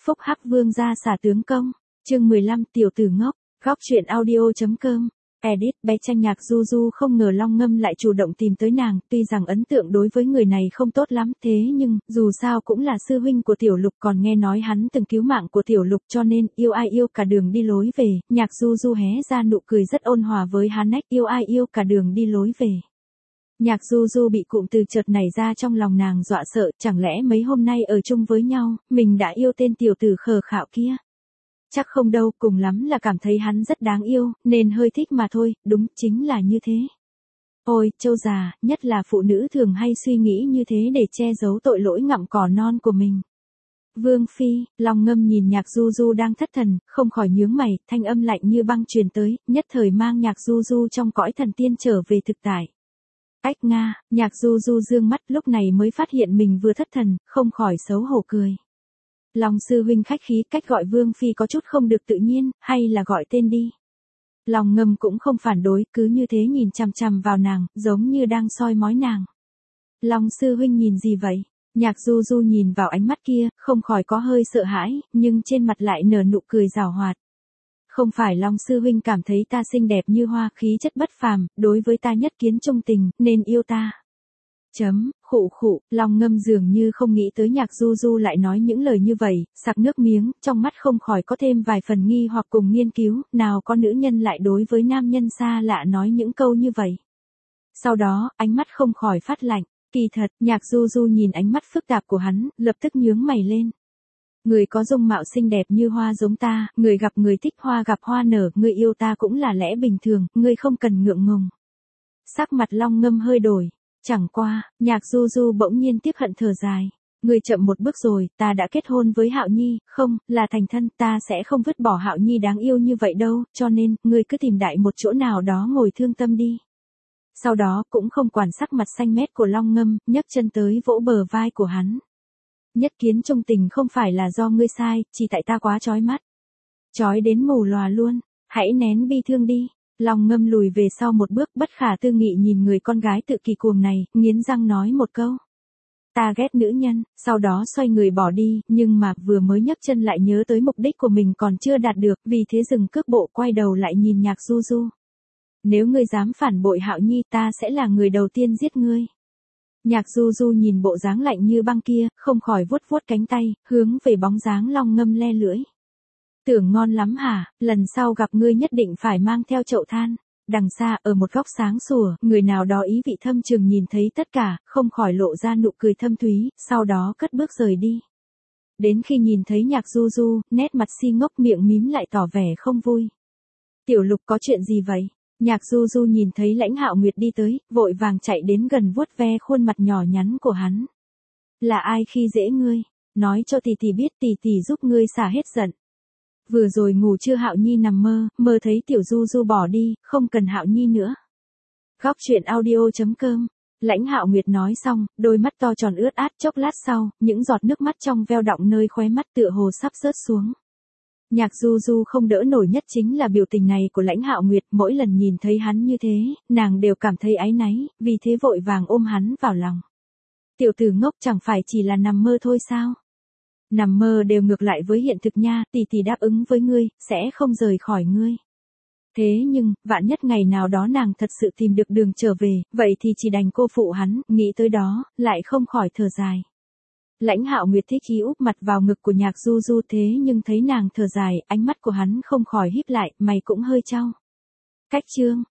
Phúc Hắc Vương gia xả tướng công. Chương 15 tiểu tử ngốc. Góc truyện audio.com. Edit. Bé Tranh Nhạc Du Du không ngờ Long Ngâm lại chủ động tìm tới nàng, tuy rằng ấn tượng đối với người này không tốt lắm, thế nhưng, dù sao cũng là sư huynh của Tiểu Lục, còn nghe nói hắn từng cứu mạng của Tiểu Lục, cho nên, yêu ai yêu cả đường đi lối về. Nhạc Du Du hé ra nụ cười rất ôn hòa với hắn ách, yêu ai yêu cả đường đi lối về. Nhạc Du Du bị cụm từ chợt nảy ra trong lòng nàng dọa sợ, chẳng lẽ mấy hôm nay ở chung với nhau, mình đã yêu tên tiểu tử khờ khạo kia. Chắc không đâu, cùng lắm là cảm thấy hắn rất đáng yêu, nên hơi thích mà thôi, đúng, chính là như thế. Ôi, Châu già, nhất là phụ nữ thường hay suy nghĩ như thế để che giấu tội lỗi ngậm cỏ non của mình. Vương Phi, Long Ngâm nhìn Nhạc Du Du đang thất thần, không khỏi nhướng mày, thanh âm lạnh như băng truyền tới, nhất thời mang Nhạc Du Du trong cõi thần tiên trở về thực tại. Ách nga, Nhạc Du Du dương mắt lúc này mới phát hiện mình vừa thất thần, không khỏi xấu hổ cười. Long sư huynh khách khí, cách gọi Vương Phi có chút không được tự nhiên, hay là gọi tên đi. Long Ngâm cũng không phản đối, cứ như thế nhìn chằm chằm vào nàng, giống như đang soi mói nàng. Long sư huynh nhìn gì vậy? Nhạc Du Du nhìn vào ánh mắt kia, không khỏi có hơi sợ hãi, nhưng trên mặt lại nở nụ cười giảo hoạt. Không phải Long sư huynh cảm thấy ta xinh đẹp như hoa, khí chất bất phàm, đối với ta nhất kiến trung tình, nên yêu ta. Khụ khụ, Long Ngâm dường như không nghĩ tới Nhạc Du Du lại nói những lời như vậy, sặc nước miếng, trong mắt không khỏi có thêm vài phần nghi hoặc cùng nghiên cứu, nào có nữ nhân lại đối với nam nhân xa lạ nói những câu như vậy. Sau đó, ánh mắt không khỏi phát lạnh, kỳ thật, Nhạc Du Du nhìn ánh mắt phức tạp của hắn, lập tức nhướng mày lên. Người có dung mạo xinh đẹp như hoa giống ta, người gặp người thích hoa gặp hoa nở, người yêu ta cũng là lẽ bình thường, người không cần ngượng ngùng. Sắc mặt Long Ngâm hơi đổi. Chẳng qua, Nhạc Du Du bỗng nhiên tiếc hận thở dài. Người chậm một bước rồi, ta đã kết hôn với Hạo Nhi, không, là thành thân, ta sẽ không vứt bỏ Hạo Nhi đáng yêu như vậy đâu, cho nên, người cứ tìm đại một chỗ nào đó ngồi thương tâm đi. Sau đó, cũng không quản sắc mặt xanh mét của Long Ngâm, nhấc chân tới vỗ bờ vai của hắn. Nhất kiến trung tình không phải là do ngươi sai, chỉ tại ta quá chói mắt. Chói đến mù lòa luôn, hãy nén bi thương đi. Long Ngâm lùi về sau một bước bất khả tư nghị nhìn người con gái tự kỳ cuồng này, nghiến răng nói một câu. Ta ghét nữ nhân, sau đó xoay người bỏ đi, nhưng mà vừa mới nhấc chân lại nhớ tới mục đích của mình còn chưa đạt được, vì thế dừng cước bộ quay đầu lại nhìn Nhạc Du Du. Nếu ngươi dám phản bội Hạo Nhi ta sẽ là người đầu tiên giết ngươi. Nhạc Du Du nhìn bộ dáng lạnh như băng kia, không khỏi vuốt vuốt cánh tay, hướng về bóng dáng Long Ngâm le lưỡi. Tưởng ngon lắm hả, lần sau gặp ngươi nhất định phải mang theo chậu than. Đằng xa, ở một góc sáng sủa, người nào đó ý vị thâm trường nhìn thấy tất cả, không khỏi lộ ra nụ cười thâm thúy, sau đó cất bước rời đi. Đến khi nhìn thấy Nhạc Du Du, nét mặt si ngốc miệng mím lại tỏ vẻ không vui. Tiểu Lục có chuyện gì vậy? Nhạc Du Du nhìn thấy Lãnh Hạo Nguyệt đi tới, vội vàng chạy đến gần vuốt ve khuôn mặt nhỏ nhắn của hắn. Là ai khi dễ ngươi? Nói cho tỷ tỷ biết, tỷ tỷ giúp ngươi xả hết giận. Vừa rồi ngủ trưa Hạo Nhi nằm mơ, mơ thấy Tiểu Du Du bỏ đi, không cần Hạo Nhi nữa. Góc truyện audio.com. Lãnh Hạo Nguyệt nói xong, đôi mắt to tròn ướt át, chốc lát sau, những giọt nước mắt trong veo đọng nơi khóe mắt tựa hồ sắp rớt xuống. Nhạc Du Du không đỡ nổi nhất chính là biểu tình này của Lãnh Hạo Nguyệt, mỗi lần nhìn thấy hắn như thế, nàng đều cảm thấy áy náy, vì thế vội vàng ôm hắn vào lòng. Tiểu tử ngốc, chẳng phải chỉ là nằm mơ thôi sao? Nằm mơ đều ngược lại với hiện thực nha, tỷ tỷ đáp ứng với ngươi, sẽ không rời khỏi ngươi. Thế nhưng, vạn nhất ngày nào đó nàng thật sự tìm được đường trở về, vậy thì chỉ đành cô phụ hắn, nghĩ tới đó, lại không khỏi thở dài. Lãnh Hạo Nguyệt thích chí úp mặt vào ngực của Nhạc Du Du, thế nhưng thấy nàng thở dài, ánh mắt của hắn không khỏi híp lại, mày cũng hơi chau. Cách chương.